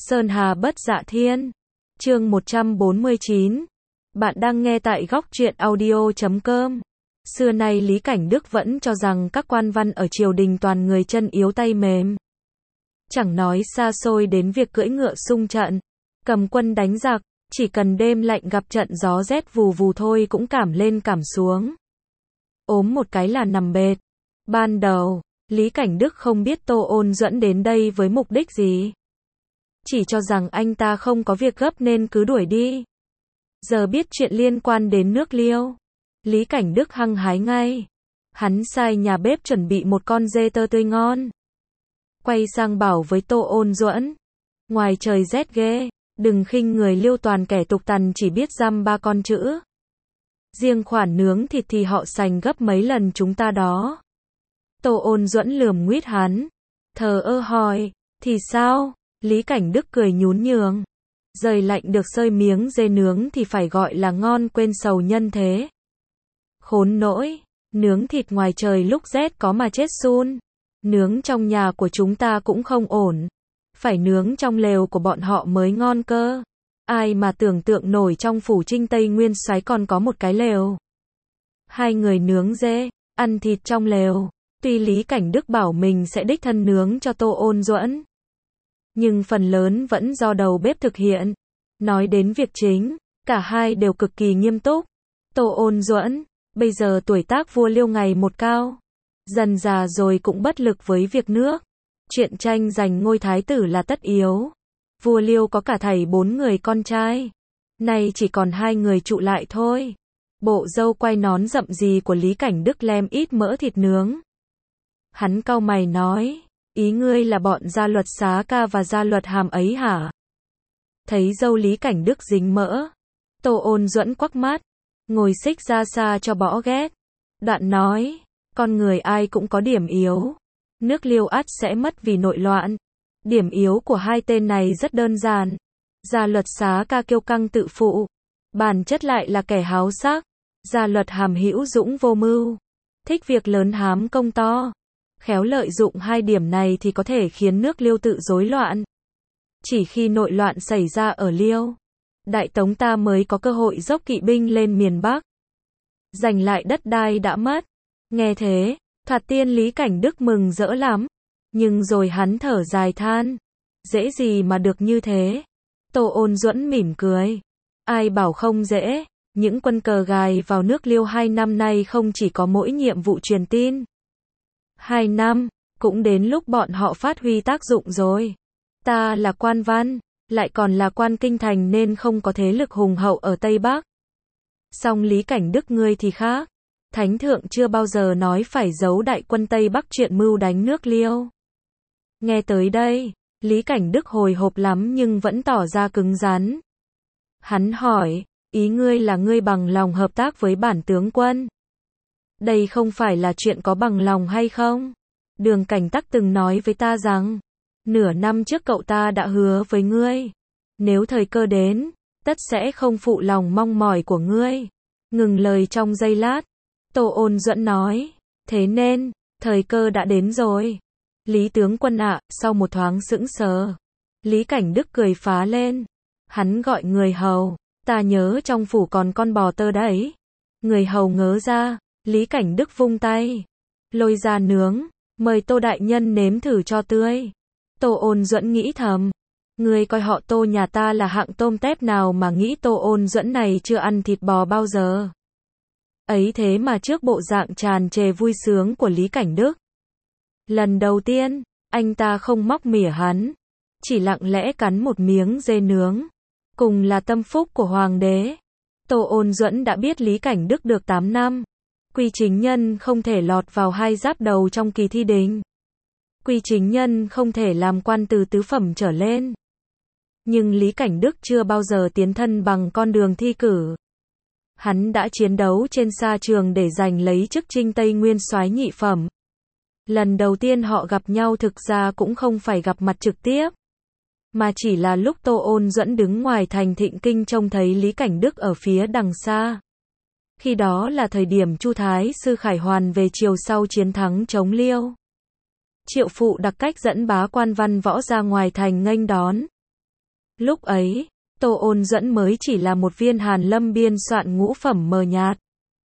Sơn Hà bất dạ thiên. Chương 149. Bạn đang nghe tại góc truyện audio.com. Xưa nay Lý Cảnh Đức vẫn cho rằng các quan văn ở triều đình toàn người chân yếu tay mềm. Chẳng nói xa xôi đến việc cưỡi ngựa xung trận, cầm quân đánh giặc, chỉ cần đêm lạnh gặp trận gió rét vù vù thôi cũng cảm lên cảm xuống. Ốm một cái là nằm bệt. Ban đầu, Lý Cảnh Đức không biết Tô Ôn Duẫn đến đây với mục đích gì. Chỉ cho rằng anh ta không có việc gấp nên cứ đuổi đi. Giờ biết chuyện liên quan đến nước Liêu, Lý Cảnh Đức hăng hái ngay. Hắn sai nhà bếp chuẩn bị một con dê tơ tươi ngon. Quay sang bảo với Tô Ôn Duẫn, ngoài trời rét ghê, đừng khinh người Liêu toàn kẻ tục tằn chỉ biết dăm ba con chữ. Riêng khoản nướng thịt thì họ sành gấp mấy lần chúng ta đó. Tô Ôn Duẫn lườm nguýt hắn, thờ ơ hỏi, thì sao? Lý Cảnh Đức cười nhún nhường. Giời lạnh được xơi miếng dê nướng thì phải gọi là ngon quên sầu nhân thế. Khốn nỗi, nướng thịt ngoài trời lúc rét có mà chết sun. Nướng trong nhà của chúng ta cũng không ổn. Phải nướng trong lều của bọn họ mới ngon cơ. Ai mà tưởng tượng nổi trong phủ Trinh Tây Nguyên Soái còn có một cái lều. Hai người nướng dê, ăn thịt trong lều. Tuy Lý Cảnh Đức bảo mình sẽ đích thân nướng cho Tô Ôn Duẫn, nhưng phần lớn vẫn do đầu bếp thực hiện. Nói đến việc chính, cả hai đều cực kỳ nghiêm túc. Tô Ôn Duẫn, bây giờ tuổi tác vua Liêu ngày một cao. Dần già rồi cũng bất lực với việc nước. Chuyện tranh giành ngôi thái tử là tất yếu. Vua Liêu có cả thảy 4 người con trai. Nay chỉ còn 2 người trụ lại thôi. Bộ râu quay nón rậm gì của Lý Cảnh Đức lem ít mỡ thịt nướng. Hắn cau mày nói, ý ngươi là bọn gia luật Xá Ca và gia luật Hàm ấy hả? Thấy dâu Lý Cảnh Đức dính mỡ, Tô Ôn Duẫn quắc mắt, ngồi xích ra xa cho bỏ ghét. Đoạn nói, con người ai cũng có điểm yếu. Nước Liêu ắt sẽ mất vì nội loạn. Điểm yếu của hai tên này rất đơn giản. Gia luật Xá Ca kiêu căng tự phụ, bản chất lại là kẻ háo sắc. Gia luật Hàm hữu dũng vô mưu, thích việc lớn hám công to. Khéo lợi dụng hai điểm này thì có thể khiến nước Liêu tự rối loạn. Chỉ khi nội loạn xảy ra ở Liêu, Đại Tống ta mới có cơ hội dốc kỵ binh lên miền Bắc, giành lại đất đai đã mất. Nghe thế, thoạt tiên Lý Cảnh Đức mừng rỡ lắm. Nhưng rồi hắn thở dài than, dễ gì mà được như thế. Tô Ôn Duẫn mỉm cười, ai bảo không dễ. Những quân cờ gài vào nước Liêu 2 năm nay không chỉ có mỗi nhiệm vụ truyền tin. 2 năm, cũng đến lúc bọn họ phát huy tác dụng rồi. Ta là quan văn, lại còn là quan kinh thành nên không có thế lực hùng hậu ở Tây Bắc. Song Lý Cảnh Đức ngươi thì khác. Thánh thượng chưa bao giờ nói phải giấu đại quân Tây Bắc chuyện mưu đánh nước Liêu. Nghe tới đây, Lý Cảnh Đức hồi hộp lắm nhưng vẫn tỏ ra cứng rắn. Hắn hỏi, ý ngươi là ngươi bằng lòng hợp tác với bản tướng quân? Đây không phải là chuyện có bằng lòng hay không. Đường Cảnh Tắc từng nói với ta rằng, nửa năm trước cậu ta đã hứa với ngươi, nếu thời cơ đến, tất sẽ không phụ lòng mong mỏi của ngươi. Ngừng lời trong giây lát, Tô Ôn Duẫn nói, thế nên, thời cơ đã đến rồi. Lý tướng quân ạ. Sau một thoáng sững sờ, Lý Cảnh Đức cười phá lên. Hắn gọi người hầu, ta nhớ trong phủ còn con bò tơ đấy. Người hầu ngớ ra, Lý Cảnh Đức vung tay, lôi ra nướng, mời Tô đại nhân nếm thử cho tươi. Tô Ôn Duẫn nghĩ thầm, người coi họ Tô nhà ta là hạng tôm tép nào mà nghĩ Tô Ôn Duẫn này chưa ăn thịt bò bao giờ. Ấy thế mà trước bộ dạng tràn trề vui sướng của Lý Cảnh Đức, lần đầu tiên, anh ta không móc mỉa hắn, chỉ lặng lẽ cắn một miếng dê nướng. Cùng là tâm phúc của hoàng đế, Tô Ôn Duẫn đã biết Lý Cảnh Đức được 8 năm. Quy chính nhân không thể lọt vào 2 giáp đầu trong kỳ thi đình. Quy chính nhân không thể làm quan từ tứ phẩm trở lên. Nhưng Lý Cảnh Đức chưa bao giờ tiến thân bằng con đường thi cử. Hắn đã chiến đấu trên sa trường để giành lấy chức Trinh Tây Nguyên Soái nhị phẩm. Lần đầu tiên họ gặp nhau thực ra cũng không phải gặp mặt trực tiếp, mà chỉ là lúc Tô Ôn Duẫn đứng ngoài thành Thịnh Kinh trông thấy Lý Cảnh Đức ở phía đằng xa. Khi đó là thời điểm Chu Thái sư khải hoàn về triều sau chiến thắng chống Liêu. Triệu Phụ đặc cách dẫn bá quan văn võ ra ngoài thành nghênh đón. Lúc ấy, Tô Ôn Duẫn mới chỉ là một viên hàn lâm biên soạn ngũ phẩm mờ nhạt.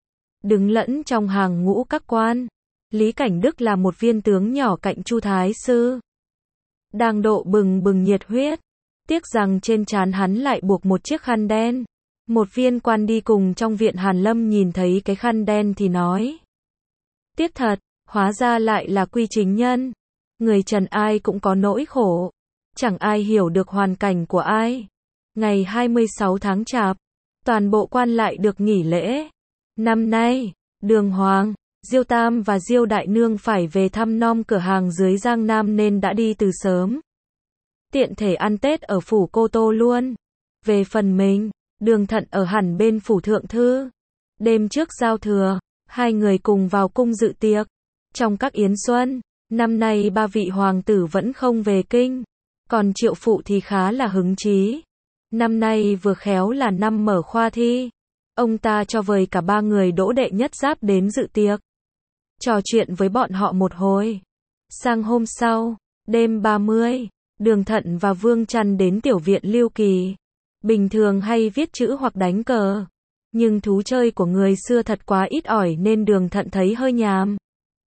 Đứng lẫn trong hàng ngũ các quan. Lý Cảnh Đức là một viên tướng nhỏ cạnh Chu Thái Sư. Đang độ bừng bừng nhiệt huyết. Tiếc rằng trên trán hắn lại buộc một chiếc khăn đen. Một viên quan đi cùng trong viện hàn lâm nhìn thấy cái khăn đen thì nói. Tiếc thật, hóa ra lại là Quy Chính Nhân. Người trần ai cũng có nỗi khổ. Chẳng ai hiểu được hoàn cảnh của ai. Ngày 26 tháng Chạp, toàn bộ quan lại được nghỉ lễ. Năm nay, Đường Hoàng, Diêu Tam và Diêu Đại Nương phải về thăm nom cửa hàng dưới Giang Nam nên đã đi từ sớm. Tiện thể ăn Tết ở phủ Cô Tô luôn. Về phần mình, Đường Thận ở hẳn bên phủ Thượng Thư. Đêm trước giao thừa, hai người cùng vào cung dự tiệc. Trong các yến xuân, năm nay ba vị hoàng tử vẫn không về kinh. Còn Triệu Phụ thì khá là hứng chí. Năm nay vừa khéo là năm mở khoa thi. Ông ta cho vời cả ba người đỗ đệ nhất giáp đến dự tiệc. Trò chuyện với bọn họ một hồi. Sang hôm sau, đêm 30, Đường Thận và Vương Trăn đến tiểu viện Lưu Kỳ. Bình thường hay viết chữ hoặc đánh cờ. Nhưng thú chơi của người xưa thật quá ít ỏi nên Đường Thận thấy hơi nhàm.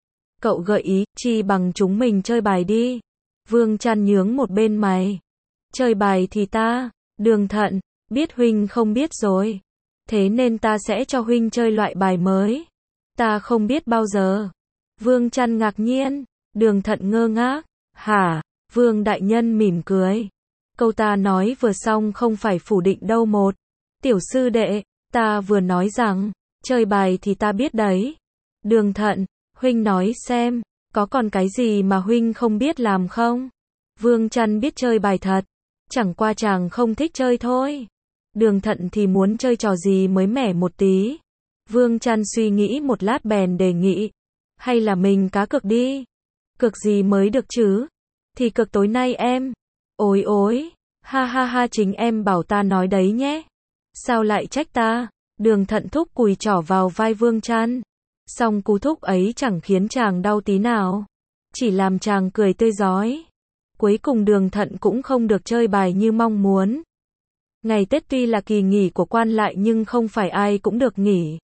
Cậu gợi ý, chi bằng chúng mình chơi bài đi. Vương Trăn nhướng một bên mày. Chơi bài thì ta, Đường Thận, biết huynh không biết rồi. Thế nên ta sẽ cho huynh chơi loại bài mới. Ta không biết bao giờ. Vương Trăn ngạc nhiên. Đường Thận ngơ ngác. Hả? Vương đại nhân mỉm cười. Câu ta nói vừa xong không phải phủ định đâu một. Tiểu sư đệ, ta vừa nói rằng, chơi bài thì ta biết đấy. Đường Thận, huynh nói xem, có còn cái gì mà huynh không biết làm không? Vương Trăn biết chơi bài thật. Chẳng qua chàng không thích chơi thôi. Đường Thận thì muốn chơi trò gì mới mẻ một tí. Vương Trăn suy nghĩ một lát bèn đề nghị. Hay là mình cá cược đi. Cược gì mới được chứ? Thì cược tối nay em. Ôi ôi, ha ha ha chính em bảo ta nói đấy nhé. Sao lại trách ta? Đường Thận thúc cùi trỏ vào vai Vương Trăn. Xong cú thúc ấy chẳng khiến chàng đau tí nào. Chỉ làm chàng cười tươi rói. Cuối cùng Đường Thận cũng không được chơi bài như mong muốn. Ngày Tết tuy là kỳ nghỉ của quan lại nhưng không phải ai cũng được nghỉ.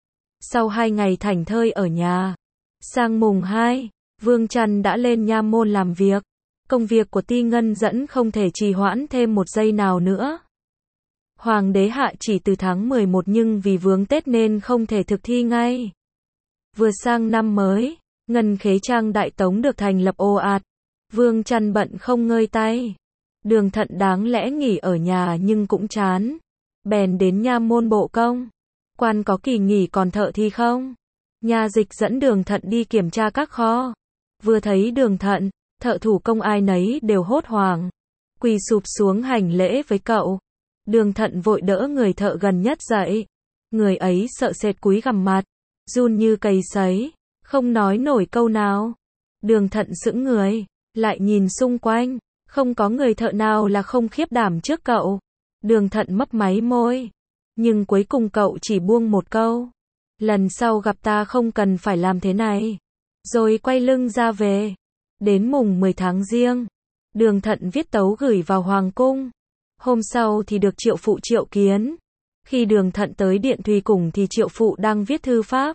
Sau 2 ngày thảnh thơi ở nhà, sang mùng 2, Vương Trăn đã lên nha môn làm việc. Công việc của Ti Ngân Dẫn không thể trì hoãn thêm một giây nào nữa. Hoàng đế hạ chỉ từ tháng 11 nhưng vì vướng Tết nên không thể thực thi ngay. Vừa sang năm mới, Ngân Khế Trang Đại Tống được thành lập ồ ạt. Vương Trăn bận không ngơi tay. Đường Thận đáng lẽ nghỉ ở nhà nhưng cũng chán. Bèn đến nha môn bộ công. Quan có kỳ nghỉ còn thợ thi không? Nha dịch dẫn Đường Thận đi kiểm tra các kho. Vừa thấy Đường Thận, thợ thủ công ai nấy đều hốt hoảng. Quỳ sụp xuống hành lễ với cậu. Đường Thận vội đỡ người thợ gần nhất dậy. Người ấy sợ sệt cúi gằm mặt. Run như cầy sấy. Không nói nổi câu nào. Đường Thận sững người. Lại nhìn xung quanh. Không có người thợ nào là không khiếp đảm trước cậu. Đường Thận mấp máy môi. Nhưng cuối cùng cậu chỉ buông một câu. Lần sau gặp ta không cần phải làm thế này. Rồi quay lưng ra về. Đến mùng 10 tháng Giêng, Đường Thận viết tấu gửi vào Hoàng cung. Hôm sau thì được Triệu Phụ triệu kiến. Khi Đường Thận tới Điện Thùy Cùng thì Triệu Phụ đang viết thư pháp.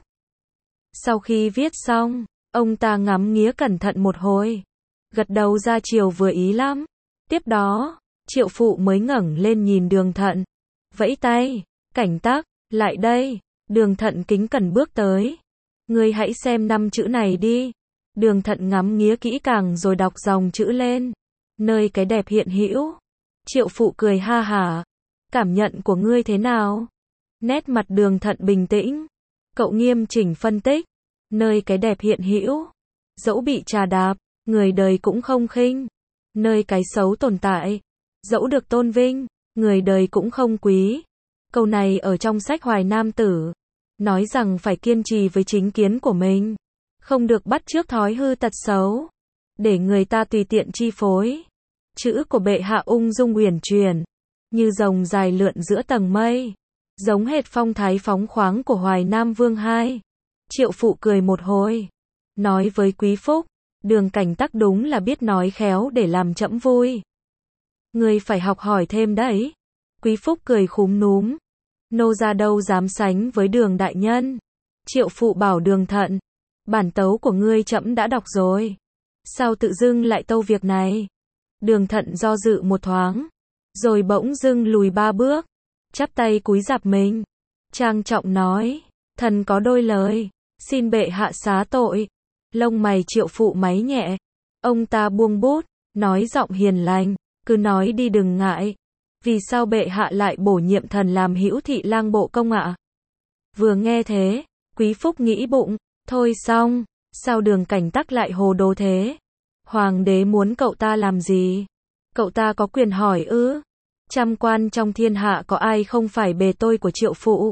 Sau khi viết xong, ông ta ngắm nghía cẩn thận một hồi. Gật đầu ra chiều vừa ý lắm. Tiếp đó, Triệu Phụ mới ngẩng lên nhìn Đường Thận. Vẫy tay, Cảnh Tắc, lại đây. Đường Thận kính cẩn bước tới. Ngươi hãy xem 5 chữ này đi. Đường Thận ngắm nghía kỹ càng rồi đọc dòng chữ lên. Nơi cái đẹp hiện hữu. Triệu Phụ cười ha hả. Cảm nhận của ngươi thế nào? Nét mặt Đường Thận bình tĩnh. Cậu nghiêm chỉnh phân tích. Nơi cái đẹp hiện hữu. Dẫu bị trà đạp, người đời cũng không khinh. Nơi cái xấu tồn tại. Dẫu được tôn vinh, người đời cũng không quý. Câu này ở trong sách Hoài Nam Tử. Nói rằng phải kiên trì với chính kiến của mình. Không được bắt chước thói hư tật xấu. Để người ta tùy tiện chi phối. Chữ của bệ hạ ung dung uyển chuyển. Như rồng dài lượn giữa tầng mây. Giống hệt phong thái phóng khoáng của Hoài Nam Vương II. Triệu Phụ cười một hồi. Nói với Quý Phúc. Đường Cảnh Tắc đúng là biết nói khéo để làm trẫm vui. Ngươi phải học hỏi thêm đấy. Quý Phúc cười khúm núm. Nô gia đâu dám sánh với Đường đại nhân. Triệu phụ bảo Đường Thận, bản tấu của ngươi trẫm đã đọc rồi. Sao tự dưng lại tâu việc này? Đường Thận do dự một thoáng, rồi bỗng dưng lùi 3 bước, chắp tay cúi rạp mình, trang trọng nói, thần có đôi lời, xin bệ hạ xá tội. Lông mày Triệu phụ máy nhẹ, ông ta buông bút, nói giọng hiền lành, cứ nói đi đừng ngại. Vì sao bệ hạ lại bổ nhiệm thần làm hữu thị lang bộ công ạ? Vừa nghe thế, Quý Phúc nghĩ bụng, thôi xong, sao Đường Cảnh Tắc lại hồ đồ thế? Hoàng đế muốn cậu ta làm gì? Cậu ta có quyền hỏi ư? Trăm quan trong thiên hạ có ai không phải bề tôi của Triệu phụ?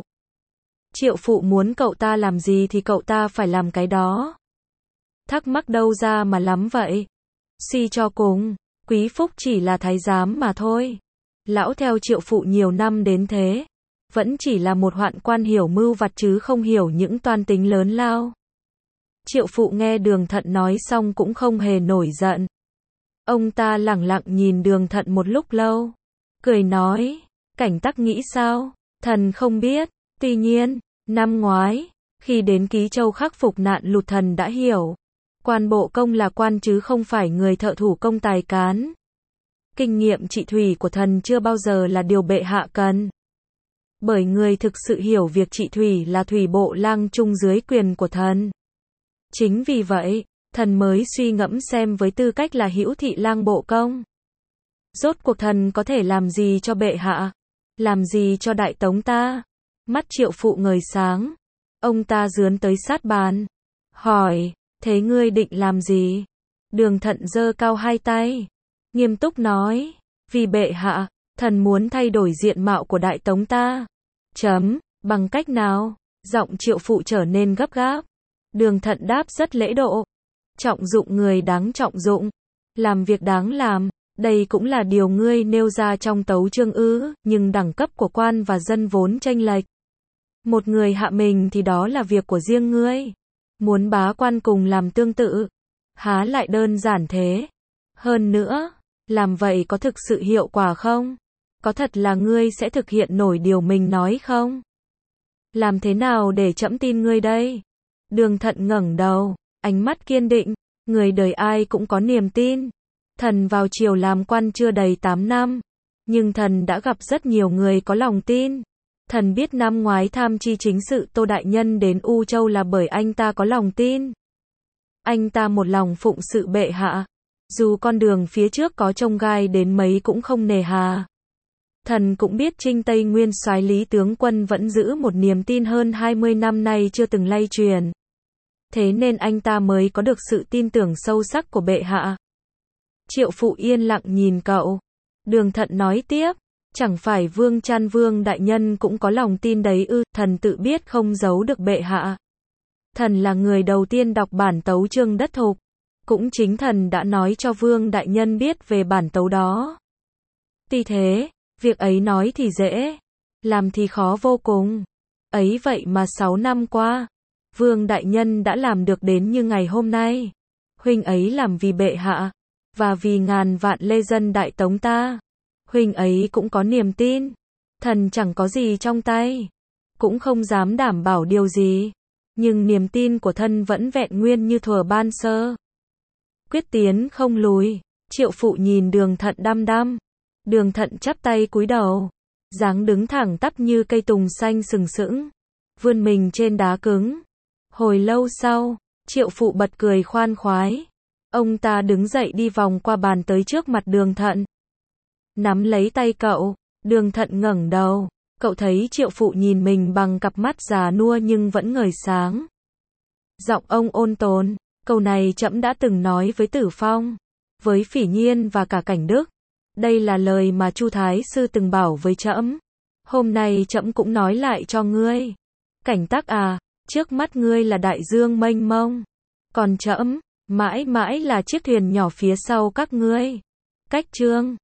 Triệu phụ muốn cậu ta làm gì thì cậu ta phải làm cái đó. Thắc mắc đâu ra mà lắm vậy? Suy cho cùng, Quý Phúc chỉ là thái giám mà thôi. Lão theo Triệu phụ nhiều năm đến thế, vẫn chỉ là một hoạn quan hiểu mưu vặt chứ không hiểu những toan tính lớn lao. Triệu phụ nghe Đường Thận nói xong cũng không hề nổi giận. Ông ta lẳng lặng nhìn Đường Thận một lúc lâu, cười nói, Cảnh Tắc nghĩ sao? Thần không biết, tuy nhiên, năm ngoái, khi đến Ký Châu khắc phục nạn lụt thần đã hiểu. Quan bộ công là quan chứ không phải người thợ thủ công tài cán. Kinh nghiệm trị thủy của thần chưa bao giờ là điều bệ hạ cần. Bởi người thực sự hiểu việc trị thủy là thủy bộ lang trung dưới quyền của thần. Chính vì vậy, thần mới suy ngẫm xem với tư cách là hữu thị lang bộ công, rốt cuộc thần có thể làm gì cho bệ hạ? Làm gì cho đại tống ta? Mắt Triệu phụ ngời sáng. Ông ta dướn tới sát bàn, hỏi, thế ngươi định làm gì? Đường Thận giơ cao hai tay, nghiêm túc nói, vì bệ hạ, thần muốn thay đổi diện mạo của đại tống ta. Bằng cách nào? Giọng Triệu phụ trở nên gấp gáp. Đường Thận đáp rất lễ độ, trọng dụng người đáng trọng dụng, làm việc đáng làm. Đây cũng là điều ngươi nêu ra trong tấu chương ư? Nhưng đẳng cấp của quan và dân vốn chênh lệch. Một người hạ mình thì đó là việc của riêng ngươi. Muốn bá quan cùng làm tương tự, há lại đơn giản thế? Hơn nữa, làm vậy có thực sự hiệu quả không? Có thật là ngươi sẽ thực hiện nổi điều mình nói không? Làm thế nào để trẫm tin ngươi đây? Đường Thận ngẩng đầu, ánh mắt kiên định. Người đời ai cũng có niềm tin. Thần vào triều làm quan chưa đầy 8 năm, nhưng thần đã gặp rất nhiều người có lòng tin. Thần biết năm ngoái tham chi chính sự Tô đại nhân đến U Châu là bởi anh ta có lòng tin. Anh ta một lòng phụng sự bệ hạ, dù con đường phía trước có chông gai đến mấy cũng không nề hà. Thần cũng biết Trinh Tây Nguyên soái Lý tướng quân vẫn giữ một niềm tin hơn 20 năm nay chưa từng lay truyền. Thế nên anh ta mới có được sự tin tưởng sâu sắc của bệ hạ. Triệu phụ yên lặng nhìn cậu. Đường Thận nói tiếp, chẳng phải Vương Trăn Vương đại nhân cũng có lòng tin đấy ư? Thần tự biết không giấu được bệ hạ. Thần là người đầu tiên đọc bản tấu chương đất thục. Cũng chính thần đã nói cho Vương đại nhân biết về bản tấu đó. Tuy thế, việc ấy nói thì dễ, làm thì khó vô cùng. Ấy vậy mà 6 năm qua, Vương đại nhân đã làm được đến như ngày hôm nay. Huynh ấy làm vì bệ hạ, và vì ngàn vạn lê dân đại tống ta. Huynh ấy cũng có niềm tin. Thần chẳng có gì trong tay, cũng không dám đảm bảo điều gì, nhưng niềm tin của thân vẫn vẹn nguyên như thuở ban sơ. Quyết tiến không lùi. Triệu phụ nhìn Đường Thận đăm đăm. Đường Thận chắp tay cúi đầu, dáng đứng thẳng tắp như cây tùng xanh sừng sững, vươn mình trên đá cứng. Hồi lâu sau, Triệu phụ bật cười khoan khoái. Ông ta đứng dậy đi vòng qua bàn tới trước mặt Đường Thận, nắm lấy tay cậu. Đường Thận ngẩng đầu, cậu thấy Triệu phụ nhìn mình bằng cặp mắt già nua nhưng vẫn ngời sáng. Giọng ông ôn tồn, câu này trẫm đã từng nói với Tử Phong, với Phỉ Nhiên và cả Cảnh Đức. Đây là lời mà Chu Thái sư từng bảo với trẫm. Hôm nay trẫm cũng nói lại cho ngươi. Cảnh Tắc à, trước mắt ngươi là đại dương mênh mông, còn trẫm mãi mãi là chiếc thuyền nhỏ phía sau các ngươi. Cách chương